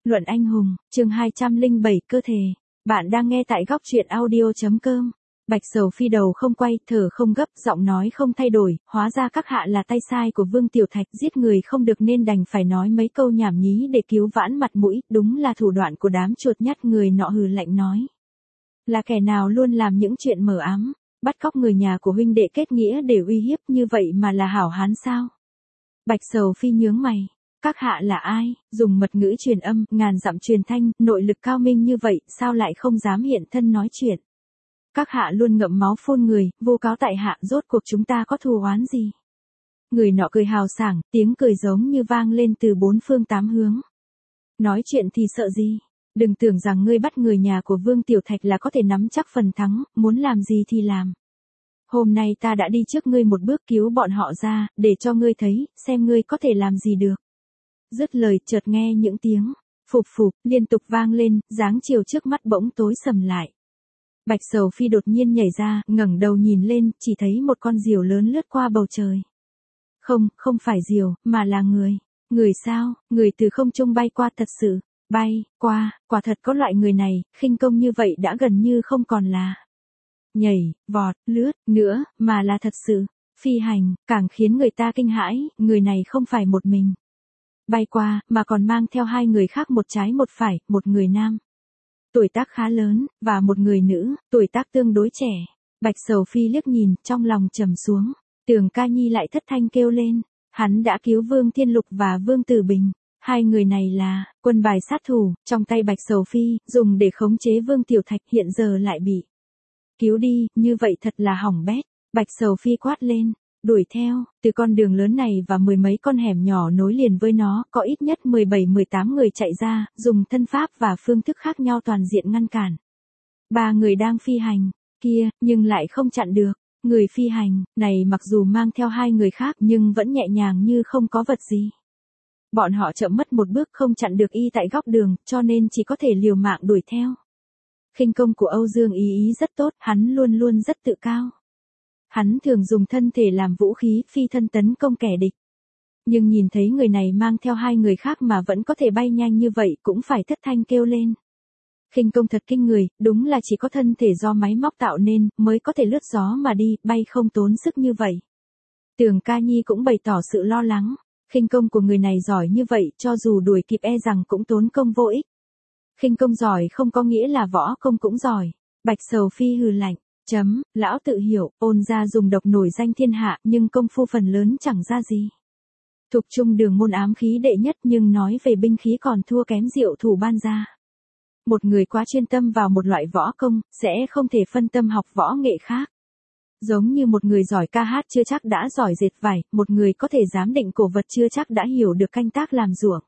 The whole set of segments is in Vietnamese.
Luận anh hùng, chương 207 cơ thể. Bạn đang nghe tại góc truyện audio.com. Bạch Sầu Phi đầu không quay, thở không gấp, giọng nói không thay đổi, hóa ra các hạ là tay sai của Vương Tiểu Thạch, giết người không được nên đành phải nói mấy câu nhảm nhí để cứu vãn mặt mũi, đúng là thủ đoạn của đám chuột nhắt. Người nọ hừ lạnh nói. Là kẻ nào luôn làm những chuyện mờ ám, bắt cóc người nhà của huynh đệ kết nghĩa để uy hiếp, như vậy mà là hảo hán sao? Bạch Sầu Phi nhướng mày. Các hạ là ai, dùng mật ngữ truyền âm, ngàn dặm truyền thanh, nội lực cao minh như vậy, sao lại không dám hiện thân nói chuyện? Các hạ luôn ngậm máu phun người, vô cáo tại hạ, rốt cuộc chúng ta có thù oán gì? Người nọ cười hào sảng, tiếng cười giống như vang lên từ bốn phương tám hướng. Nói chuyện thì sợ gì? Đừng tưởng rằng ngươi bắt người nhà của Vương Tiểu Thạch là có thể nắm chắc phần thắng, muốn làm gì thì làm. Hôm nay ta đã đi trước ngươi một bước cứu bọn họ ra, để cho ngươi thấy, xem ngươi có thể làm gì được. Dứt lời, chợt nghe những tiếng phụp phụp liên tục vang lên, dáng chiều trước mắt bỗng tối sầm lại. Bạch Sầu Phi đột nhiên nhảy ra, ngẩng đầu nhìn lên, chỉ thấy một con diều lớn lướt qua bầu trời. Không phải diều, mà là người. Người sao? Người từ không trung bay qua, thật sự bay qua, quả thật có loại người này, khinh công như vậy đã gần như không còn là nhảy, vọt, lướt nữa, mà là thật sự phi hành, càng khiến người ta kinh hãi. Người này không phải một mình bay qua, mà còn mang theo hai người khác, một trái một phải, một người nam tuổi tác khá lớn, và một người nữ tuổi tác tương đối trẻ. Bạch Sầu Phi liếc nhìn, trong lòng trầm xuống. Tường Ca Nhi lại thất thanh kêu lên, hắn đã cứu Vương Thiên Lục và Vương Tử Bình. Hai người này là quân bài sát thủ trong tay Bạch Sầu Phi, dùng để khống chế Vương Tiểu Thạch, hiện giờ lại bị cứu đi, như vậy thật là hỏng bét. Bạch Sầu Phi quát lên, đuổi theo. Từ con đường lớn này và mười mấy con hẻm nhỏ nối liền với nó, có ít nhất 17-18 người chạy ra, dùng thân pháp và phương thức khác nhau toàn diện ngăn cản. Ba người đang phi hành kia, nhưng lại không chặn được. Người phi hành này mặc dù mang theo hai người khác, nhưng vẫn nhẹ nhàng như không có vật gì. Bọn họ chậm mất một bước, không chặn được y tại góc đường, cho nên chỉ có thể liều mạng đuổi theo. Khinh công của Âu Dương Ý Ý rất tốt, hắn luôn luôn rất tự cao. Hắn thường dùng thân thể làm vũ khí, phi thân tấn công kẻ địch. Nhưng nhìn thấy người này mang theo hai người khác mà vẫn có thể bay nhanh như vậy, cũng phải thất thanh kêu lên. Khinh công thật kinh người, đúng là chỉ có thân thể do máy móc tạo nên, mới có thể lướt gió mà đi, bay không tốn sức như vậy. Tường Ca Nhi cũng bày tỏ sự lo lắng. Khinh công của người này giỏi như vậy, cho dù đuổi kịp e rằng cũng tốn công vô ích. Khinh công giỏi không có nghĩa là võ công cũng giỏi. Bạch Sầu Phi hừ lạnh. Lão tự hiểu, Ôn gia dùng độc nổi danh thiên hạ, nhưng công phu phần lớn chẳng ra gì. Thục trung đường môn ám khí đệ nhất, nhưng nói về binh khí còn thua kém Diệu Thủ Ban gia. Một người quá chuyên tâm vào một loại võ công, sẽ không thể phân tâm học võ nghệ khác. Giống như một người giỏi ca hát chưa chắc đã giỏi dệt vải, một người có thể giám định cổ vật chưa chắc đã hiểu được canh tác làm ruộng.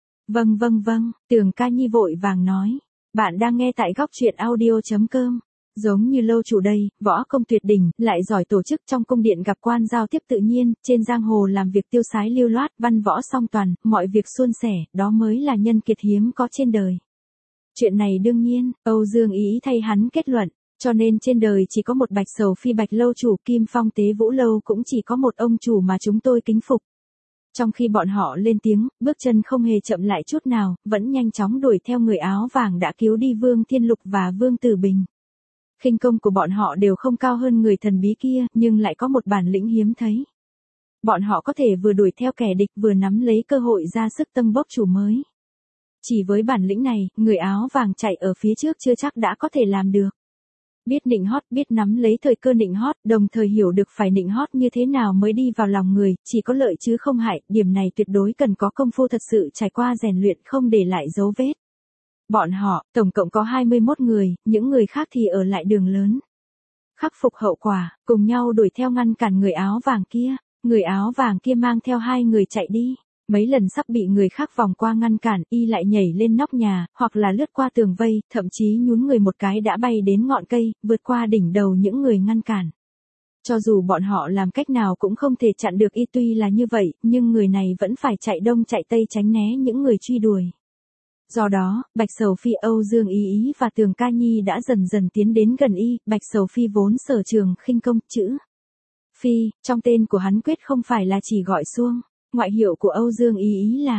Vâng, Tường Ca Nhi vội vàng nói. Bạn đang nghe tại góc truyện audio.com. Giống như lâu chủ đây, võ công tuyệt đỉnh, lại giỏi tổ chức, trong cung điện gặp quan giao tiếp tự nhiên, trên giang hồ làm việc tiêu sái lưu loát, văn võ song toàn, mọi việc suôn sẻ, đó mới là nhân kiệt hiếm có trên đời. Chuyện này đương nhiên, Âu Dương Ý thay hắn kết luận, cho nên trên đời chỉ có một Bạch Sầu Phi. Bạch lâu chủ, Kim Phong Tế Vũ lâu cũng chỉ có một ông chủ mà chúng tôi kính phục. Trong khi bọn họ lên tiếng, bước chân không hề chậm lại chút nào, vẫn nhanh chóng đuổi theo người áo vàng đã cứu đi Vương Thiên Lục và Vương Tử Bình. Khinh công của bọn họ đều không cao hơn người thần bí kia, nhưng lại có một bản lĩnh hiếm thấy. Bọn họ có thể vừa đuổi theo kẻ địch, vừa nắm lấy cơ hội ra sức tâng bốc chủ mới. Chỉ với bản lĩnh này, người áo vàng chạy ở phía trước chưa chắc đã có thể làm được. Biết nịnh hót, biết nắm lấy thời cơ nịnh hót, đồng thời hiểu được phải nịnh hót như thế nào mới đi vào lòng người, chỉ có lợi chứ không hại, điểm này tuyệt đối cần có công phu thật sự trải qua rèn luyện, không để lại dấu vết. Bọn họ, tổng cộng có 21 người, những người khác thì ở lại đường lớn. Khắc phục hậu quả, cùng nhau đuổi theo ngăn cản người áo vàng kia. Người áo vàng kia mang theo hai người chạy đi. Mấy lần sắp bị người khác vòng qua ngăn cản, y lại nhảy lên nóc nhà, hoặc là lướt qua tường vây, thậm chí nhún người một cái đã bay đến ngọn cây, vượt qua đỉnh đầu những người ngăn cản. Cho dù bọn họ làm cách nào cũng không thể chặn được y, tuy là như vậy, nhưng người này vẫn phải chạy đông chạy tây tránh né những người truy đuổi. Do đó, Bạch Sầu Phi, Âu Dương Ý Ý và Tường Ca Nhi đã dần dần tiến đến gần y. Bạch Sầu Phi vốn sở trường khinh công, chữ Phi, trong tên của hắn quyết không phải là chỉ gọi xuông. Ngoại hiệu của Âu Dương Ý Ý là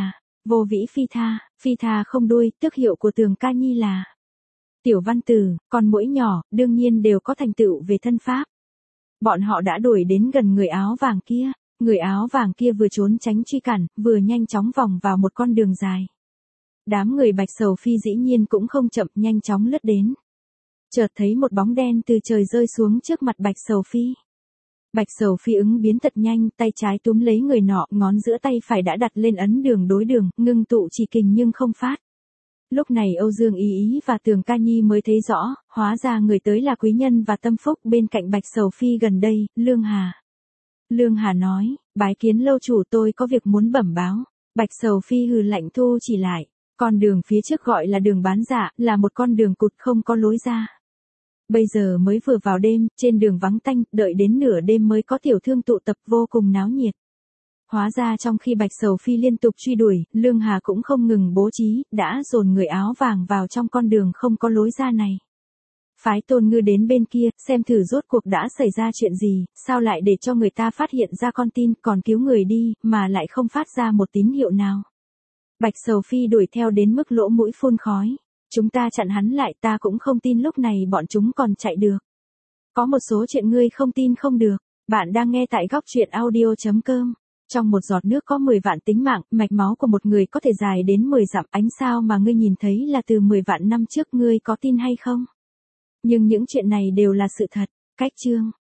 Vô vĩ phi tha không đuôi, tước hiệu của Tường Ca Nhi là Tiểu Văn Tử, còn muỗi nhỏ, đương nhiên đều có thành tựu về thân pháp. Bọn họ đã đuổi đến gần người áo vàng kia, người áo vàng kia vừa trốn tránh truy cản, vừa nhanh chóng vòng vào một con đường dài. Đám người Bạch Sầu Phi dĩ nhiên cũng không chậm, nhanh chóng lướt đến. Chợt thấy một bóng đen từ trời rơi xuống trước mặt Bạch Sầu Phi. Bạch Sầu Phi ứng biến thật nhanh, tay trái túm lấy người nọ, ngón giữa tay phải đã đặt lên ấn đường đối đường, ngưng tụ chỉ kình nhưng không phát. Lúc này Âu Dương Ý Ý và Tường Ca Nhi mới thấy rõ, hóa ra người tới là Quý Nhân và Tâm Phúc. Bên cạnh Bạch Sầu Phi gần đây, Lương Hà. Lương Hà nói, bái kiến lâu chủ, tôi có việc muốn bẩm báo. Bạch Sầu Phi hừ lạnh thu chỉ lại, con đường phía trước gọi là đường bán dạ, là một con đường cụt không có lối ra. Bây giờ mới vừa vào đêm, trên đường vắng tanh, đợi đến nửa đêm mới có tiểu thương tụ tập, vô cùng náo nhiệt. Hóa ra trong khi Bạch Sầu Phi liên tục truy đuổi, Lương Hà cũng không ngừng bố trí, đã dồn người áo vàng vào trong con đường không có lối ra này. Phái Tôn Ngư đến bên kia, xem thử rốt cuộc đã xảy ra chuyện gì, sao lại để cho người ta phát hiện ra con tin, còn cứu người đi, mà lại không phát ra một tín hiệu nào. Bạch Sầu Phi đuổi theo đến mức lỗ mũi phun khói. Chúng ta chặn hắn lại, ta cũng không tin lúc này bọn chúng còn chạy được. Có một số chuyện ngươi không tin không được. Bạn đang nghe tại góc truyện audio.com. Trong một giọt nước có 10 vạn tính mạng, mạch máu của một người có thể dài đến 10 dặm, ánh sao mà ngươi nhìn thấy là từ 10 vạn năm trước, ngươi có tin hay không? Nhưng những chuyện này đều là sự thật. Cách chương.